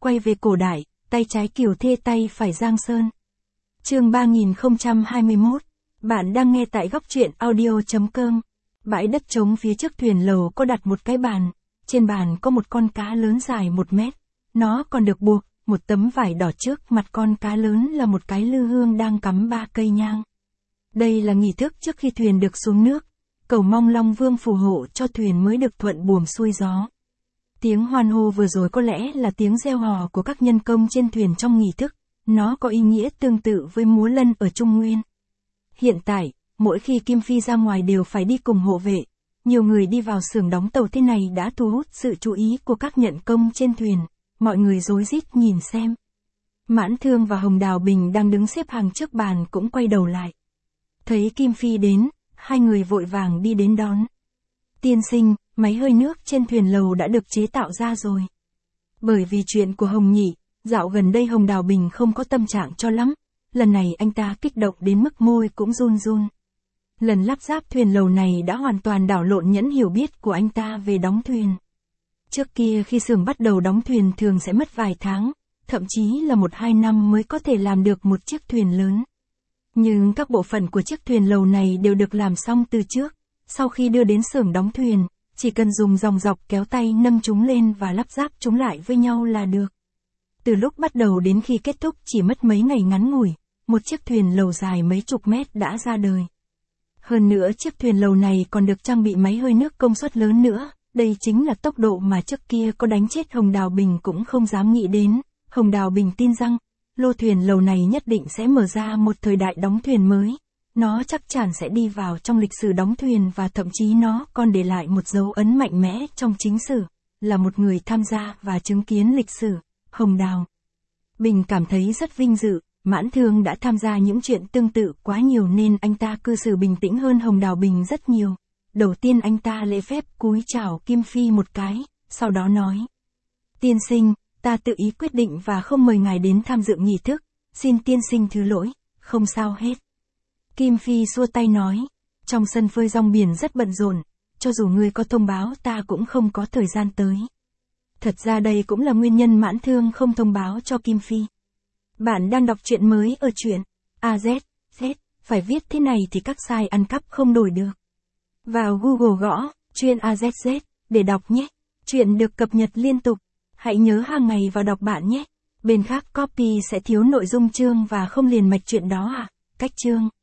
quay về cổ đại, tay trái Kiều Thê tay phải Giang Sơn. Chương 3021. Bạn đang nghe tại góc truyện audio.com. Bãi đất trống phía trước thuyền lầu có đặt một cái bàn. Trên bàn có một con cá lớn dài 1 mét. Nó còn được buộc một tấm vải đỏ trước mặt con cá lớn là một cái lư hương đang cắm 3 cây nhang. Đây là nghi thức trước khi thuyền được xuống nước, cầu mong Long Vương phù hộ cho thuyền mới được thuận buồm xuôi gió. Tiếng hoan hô vừa rồi có lẽ là tiếng reo hò của các nhân công trên thuyền trong nghi thức, nó có ý nghĩa tương tự với múa lân ở Trung Nguyên. Hiện tại, mỗi khi Kim Phi ra ngoài đều phải đi cùng hộ vệ, nhiều người đi vào xưởng đóng tàu thế này đã thu hút sự chú ý của các nhận công trên thuyền, mọi người rối rít nhìn xem. Mãn Thương và Hồng Đào Bình đang đứng xếp hàng trước bàn cũng quay đầu lại. Thấy Kim Phi đến, hai người vội vàng đi đến đón. Tiên sinh, máy hơi nước trên thuyền lầu đã được chế tạo ra rồi. Bởi vì chuyện của Hồng Nhị, dạo gần đây Hồng Đào Bình không có tâm trạng cho lắm, lần này anh ta kích động đến mức môi cũng run run. Lần lắp ráp thuyền lầu này đã hoàn toàn đảo lộn nhẫn hiểu biết của anh ta về đóng thuyền. Trước kia khi xưởng bắt đầu đóng thuyền thường sẽ mất vài tháng, thậm chí là 1-2 năm mới có thể làm được một chiếc thuyền lớn. Nhưng các bộ phận của chiếc thuyền lầu này đều được làm xong từ trước, sau khi đưa đến xưởng đóng thuyền, chỉ cần dùng dòng dọc kéo tay nâng chúng lên và lắp ráp chúng lại với nhau là được. Từ lúc bắt đầu đến khi kết thúc chỉ mất mấy ngày ngắn ngủi, một chiếc thuyền lầu dài mấy chục mét đã ra đời. Hơn nữa chiếc thuyền lầu này còn được trang bị máy hơi nước công suất lớn nữa, đây chính là tốc độ mà trước kia có đánh chết Hồng Đào Bình cũng không dám nghĩ đến. Hồng Đào Bình tin rằng, lô thuyền lầu này nhất định sẽ mở ra một thời đại đóng thuyền mới. Nó chắc chắn sẽ đi vào trong lịch sử đóng thuyền và thậm chí nó còn để lại một dấu ấn mạnh mẽ trong chính sử, là một người tham gia và chứng kiến lịch sử. Hồng Đào Bình cảm thấy rất vinh dự, Mãn Thương đã tham gia những chuyện tương tự quá nhiều nên anh ta cư xử bình tĩnh hơn Hồng Đào Bình rất nhiều. Đầu tiên anh ta lễ phép cúi chào Kim Phi một cái, sau đó nói. Tiên sinh, ta tự ý quyết định và không mời ngài đến tham dự nghi thức, xin tiên sinh thứ lỗi, không sao hết. Kim Phi xua tay nói, trong sân phơi rong biển rất bận rộn, cho dù ngươi có thông báo ta cũng không có thời gian tới. Thật ra đây cũng là nguyên nhân Mãn Thương không thông báo cho Kim Phi. Bạn đang đọc truyện mới ở truyện AZ, phải viết thế này thì các site ăn cắp không đổi được. Vào Google gõ, truyện AZZ, để đọc nhé. Truyện được cập nhật liên tục. Hãy nhớ hàng ngày vào đọc bạn nhé. Bên khác copy sẽ thiếu nội dung chương và không liền mạch truyện đó à? Cách chương.